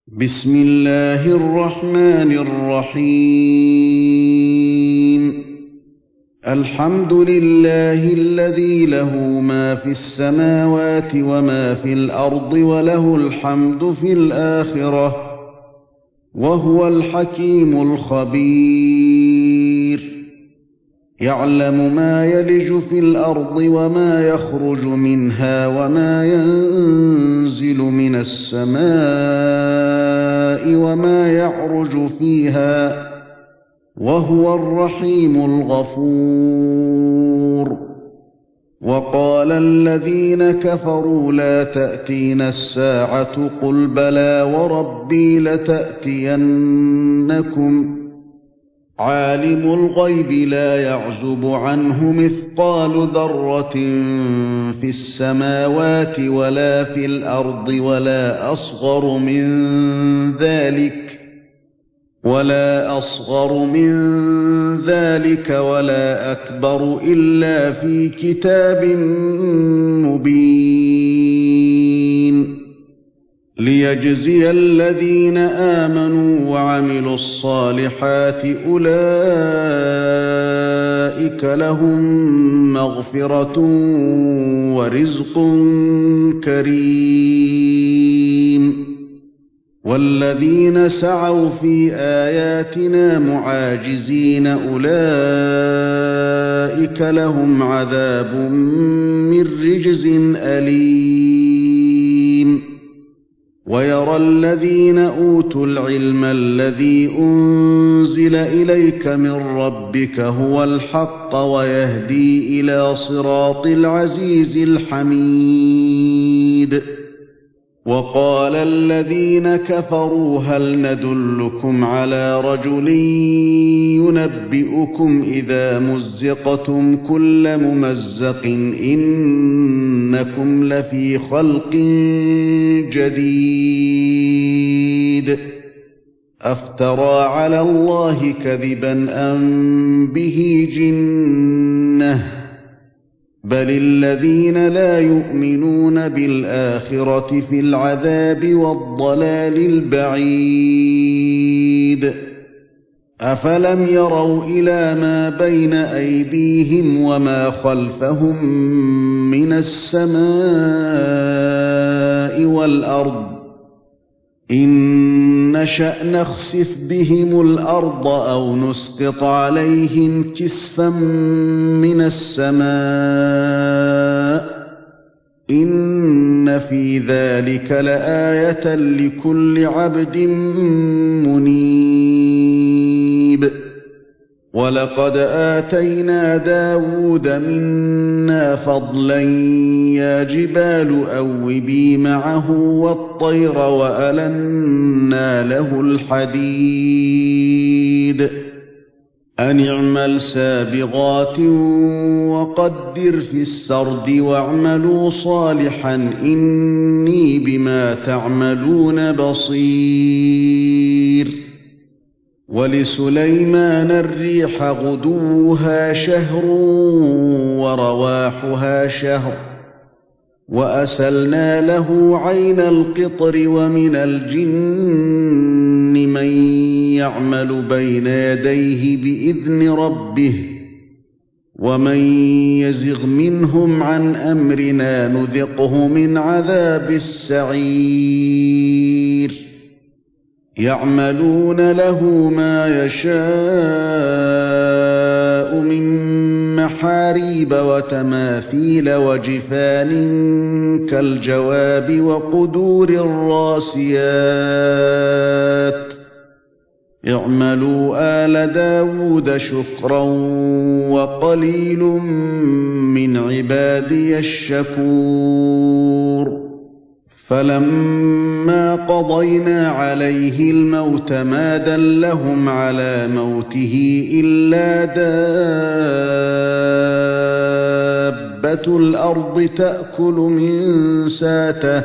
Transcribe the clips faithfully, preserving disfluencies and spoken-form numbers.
بسم الله الرحمن الرحيم الحمد لله الذي له ما في السماوات وما في الأرض وله الحمد في الآخرة وهو الحكيم الخبير يعلم ما يلج في الأرض وما يخرج منها وما ينزل من السماء وما يعرج فيها وهو الرحيم الغفور. وقال الذين كفروا لا تأتينا الساعة قل بلى وربي لتأتينكم عالم الغيب لا يعزب عنه مثقال ذرة في السماوات ولا في الأرض ولا أصغر من ذلك ولا أصغر من ذلك ولا أكبر إلا في كتاب مبين ليجزي الذين آمنوا وعملوا الصالحات أولئك لهم مغفرة ورزق كريم. والذين سعوا في آياتنا معاجزين أولئك لهم عذاب من رجز أليم. ويرى الذين أوتوا العلم الذي أنزل إليك من ربك هو الحق ويهدي إلى صراط العزيز الحميد. وقال الذين كفروا هل ندلكم على رجل ينبئكم إذا مزقتم كل ممزق إنكم لفي خلق جديد أفترى على الله كذبا أم به جنة بل الذين لا يؤمنون بالآخرة في العذاب والضلال البعيد. أفلم يروا إلى ما بين أيديهم وما خلفهم من السماء والأرض إن نشأ نخسف بهم الأرض أو نسقط عليهم كسفا من السماء إن في ذلك لآية لكل عبد منيب. ولقد آتينا داود منا فضلا يا جبال أوبي معه والطير وألنا له الحديد أن اعمل سابغات وقدر في السرد واعملوا صالحا إني بما تعملون بصير. ولسليمان الريح غدوها شهر ورواحها شهر وأسلنا له عين القطر ومن الجن من يعمل بين يديه بإذن ربه ومن يزغ منهم عن أمرنا نذقه من عذاب السعير. يعملون له ما يشاء من محاريب وتماثيل وجفان كالجواب وقدور الراسيات اعملوا آل داود شكرا وقليل من عبادي الشكور. فلما قضينا عليه الموت ما دلهم على موته إلا دابة الأرض تأكل من ساته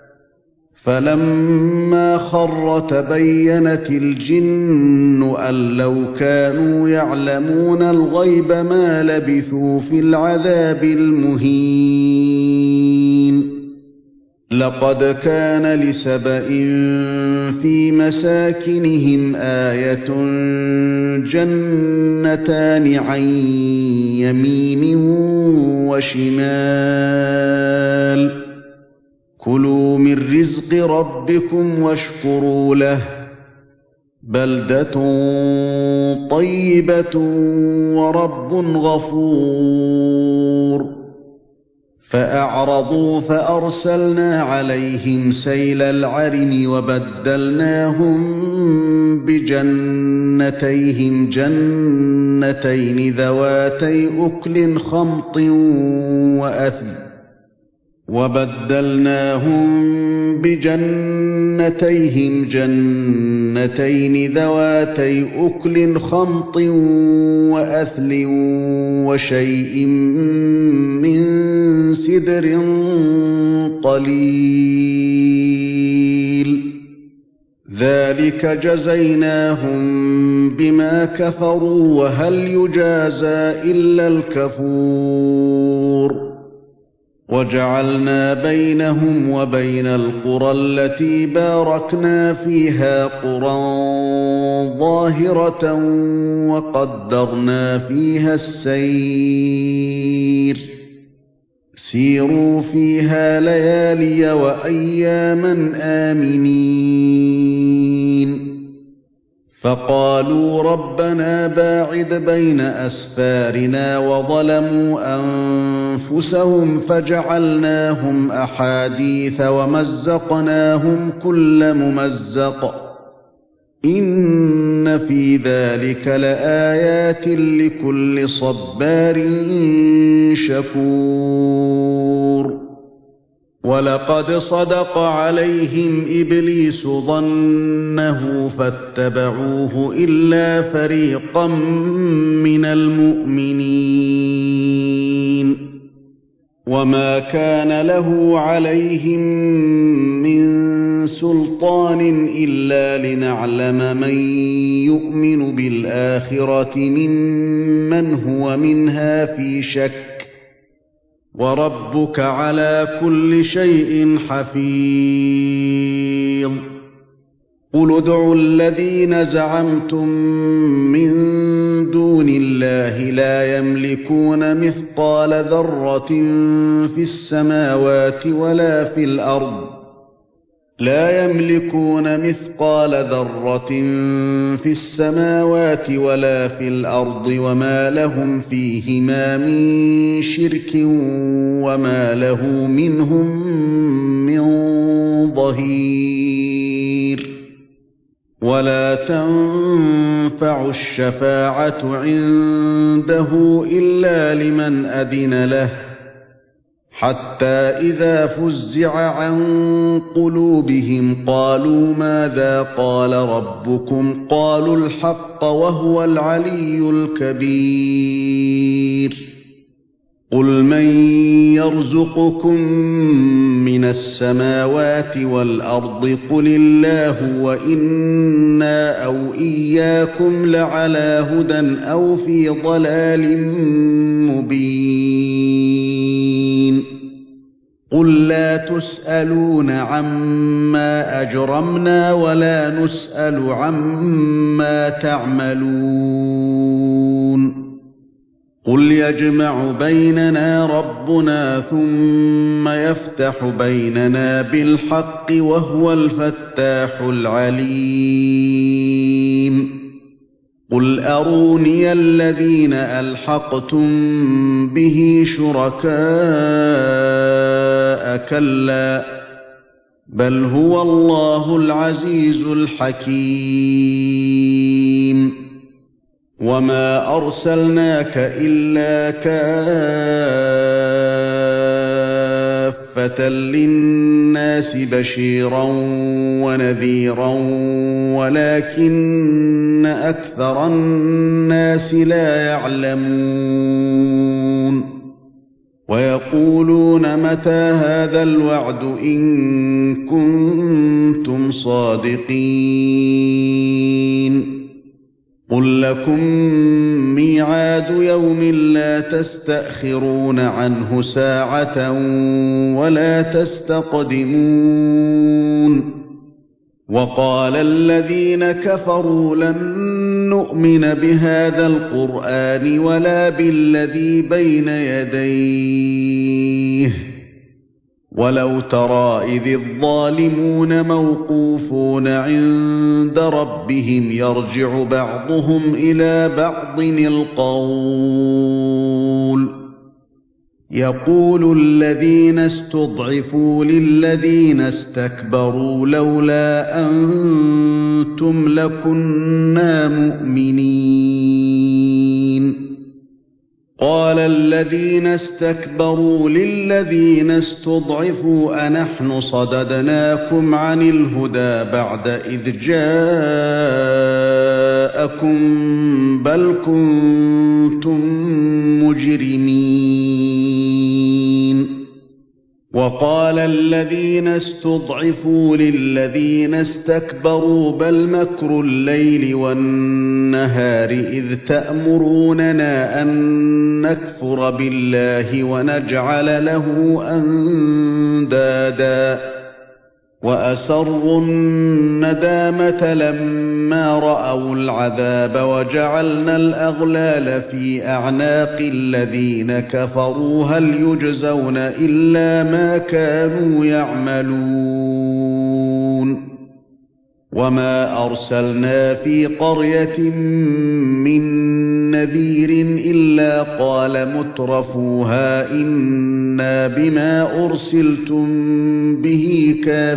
فلما خر تبينت الجن أن لو كانوا يعلمون الغيب ما لبثوا في العذاب المهين. لقد كان لسبإ في مساكنهم آية جنتان عن يمين وشمال كلوا من رزق ربكم واشكروا له بلدة طيبة ورب غفور فأعرضوا فأرسلنا عليهم سيل العرم وبدلناهم بجنتيهم جنتين ذواتي أكل خمط وأثل وبدلناهم بجنتيهم جنتين ذواتي أكل خمط وأثل وشيء من سدر قليل ذلك جزيناهم بما كفروا وهل يجازى إلا الكفور وجعلنا بينهم وبين القرى التي باركنا فيها قرى ظاهرة وقدرنا فيها السير سيروا فيها ليالي وأياما آمنين فقالوا ربنا باعد بين أسفارنا وظلموا أنفسهم فجعلناهم أحاديث ومزقناهم كل ممزق إن في ذلك لآيات لكل صبار شكور ولقد صدق عليهم إبليس ظنه فاتبعوه إلا فريقا من المؤمنين وما كان له عليهم من سلطان إلا لنعلم من يؤمن بالآخرة ممن هو منها في شك وربك على كل شيء حفيظ قل ادعوا الذين زعمتم من دون الله لا يملكون مثقال ذرة في السماوات ولا في الأرض لا يملكون مثقال ذرة في السماوات ولا في الأرض وما لهم فيهما من شرك وما له منهم من ظهير ولا تنفع الشفاعة عنده إلا لمن أذن له حتى إذا فزع عن قلوبهم قالوا ماذا قال ربكم قالوا الحق وهو العلي الكبير قل من يرزقكم من السماوات والأرض قل الله وإنا أو إياكم لعلى هدى أو في ضلال مبين قل لا تسألون عما أجرمنا ولا نسأل عما تعملون قل يجمع بيننا ربنا ثم يفتح بيننا بالحق وهو الفتاح العليم قل أروني الذين ألحقتم به شركاء كلا بل هو الله العزيز الحكيم وما أرسلناك إلا كافة للناس بشيرا ونذيرا ولكن أكثر الناس لا يعلمون ويقولون متى هذا الوعد إن كنتم صادقين قل لكم ميعاد يوم لا تستأخرون عنه ساعة ولا تستقدمون وقال الذين كفروا لن نؤمن بهذا القرآن ولا بالذي بين يديه ولو ترى إذ الظالمون موقوفون عند ربهم يرجع بعضهم إلى بعض القول يقول الذين استضعفوا للذين استكبروا لولا أنتم لكنا مؤمنين قال الذين استكبروا للذين استضعفوا أنحن صددناكم عن الهدى بعد إذ جاءكم بل كنتم مجرمين وقال الذين استضعفوا للذين استكبروا بل مكر الليل والنهار إذ تأمروننا أن نكفر بالله ونجعل له أندادا وأسروا الندامة لما رأوا العذاب وجعلنا الأغلال في أعناق الذين كفروا هل يجزون إلا ما كانوا يعملون وما أرسلنا في قرية من نذير إلا قال مترفوها إنا بما أرسلتم به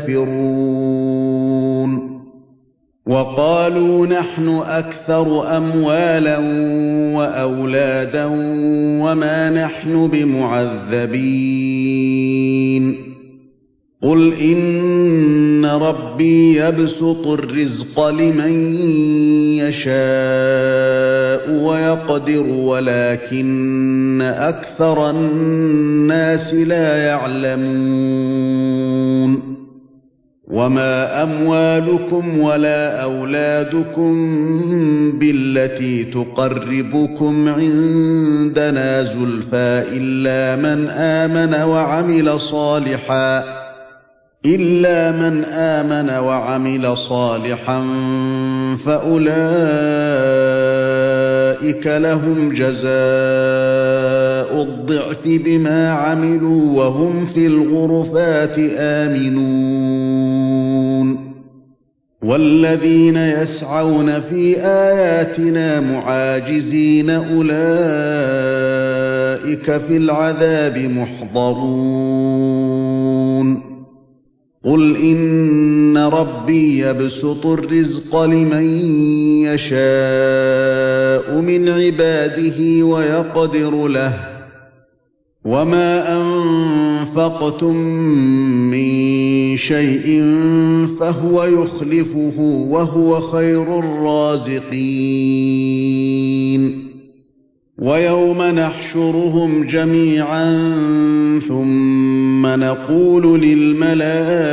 كافرون وقالوا نحن أكثر أموالا وأولادا وما نحن بمعذبين قل إن ربي يبسط الرزق لمن يشاء ويقدر ولكن أكثر الناس لا يعلمون وما أموالكم ولا أولادكم بالتي تقربكم عندنا زلفى إلا من آمن وعمل صالحا إلا من آمن وعمل صالحا فأولئك لهم جزاء الضعف بما عملوا وهم في الغرفات آمنون والذين يسعون في آياتنا معاجزين أولئك في العذاب محضرون قل إن ربي يبسط الرزق لمن يشاء من عباده ويقدر له وما أنفقتم من شيء فهو يخلفه وهو خير الرازقين ويوم نحشرهم جميعا ثم نقول للملائكة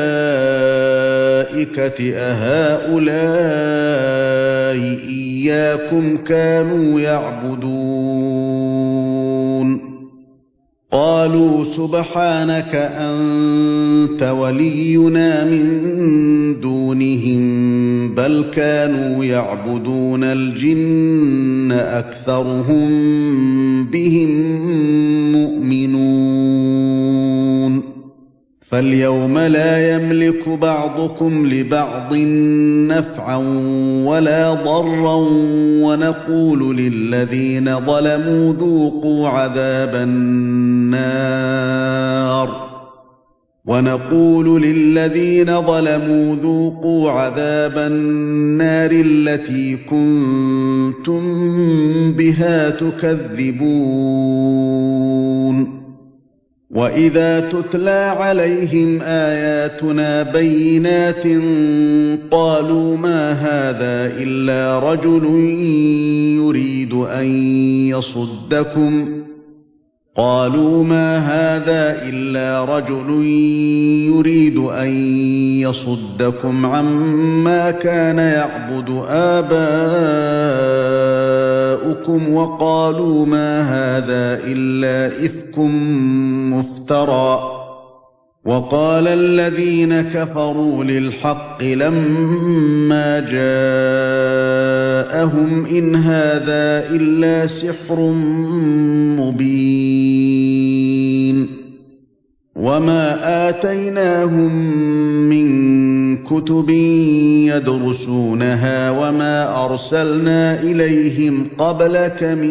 أهؤلاء إياكم كانوا يعبدون قالوا سبحانك أنت ولينا من دونهم بل كانوا يعبدون الجن أكثرهم بهم مؤمنون فاليوم لا يملك بعضكم لبعض نفعا ولا ضرا ونقول للذين ظلموا ذوقوا عذاب النار ونقول للذين ظلموا ذوقوا عذاب النار التي كنتم بها تكذبون وإذا تتلى عليهم آياتنا بينات قالوا ما هذا إلا رجل يريد أن يصدكم قالوا ما هذا إلا رجل يريد أن يصدكم عما كان يعبد آباؤكم وقالوا ما هذا إلا إفك مفترى وقال الذين كفروا للحق لما جاءهم إن هذا إلا سحر مبين وما آتيناهم من كتب يدرسونها وما أرسلنا إليهم قبلك من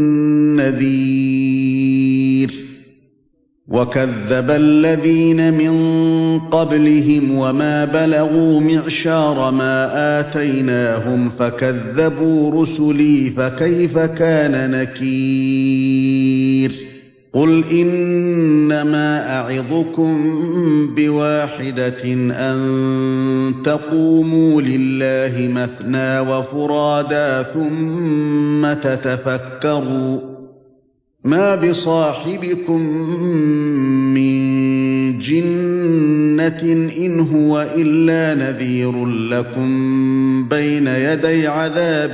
نذير وكذب الذين من قبلهم وما بلغوا معشار ما آتيناهم فكذبوا رسلي فكيف كان نكير قل إنما أعظكم بواحدة أن تقوموا لله مثنى وفرادا ثم تتفكروا ما بصاحبكم من جنة إن هو إلا نذير لكم بين يدي عذاب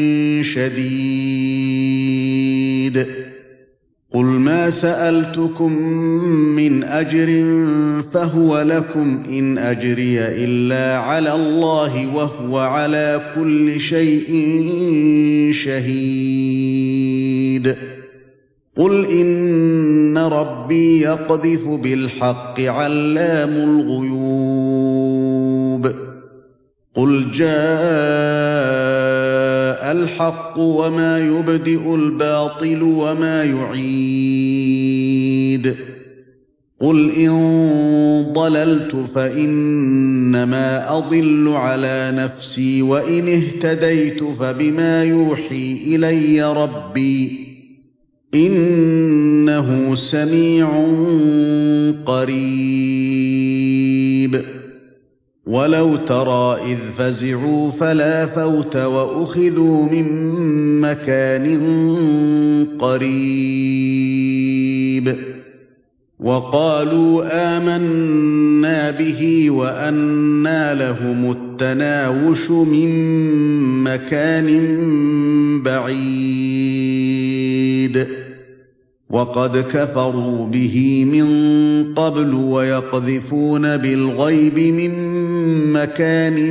شديد قل ما سألتكم من أجر فهو لكم إن أجري إلا على الله وهو على كل شيء شهيد قل إن ربي يقذف بالحق علام الغيوب قل جاء الحق وما يبدئ الباطل وما يعيد قل إن ضللت فإنما أضل على نفسي وإن اهتديت فبما يوحي إلي ربي إنه سميع قريب ولو ترى إذ فزعوا فلا فوت وأخذوا من مكان قريب وقالوا آمنا به وأنى لهم التناوش من مكان بعيد وقد كفروا به من قبل ويقذفون بالغيب من مكان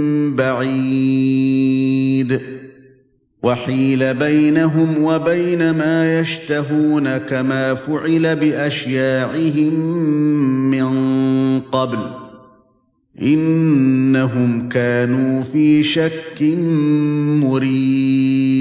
بعيد وحيل بينهم وبين ما يشتهون كما فعل بأشياعهم من قبل إن إنهم كانوا في شك مريب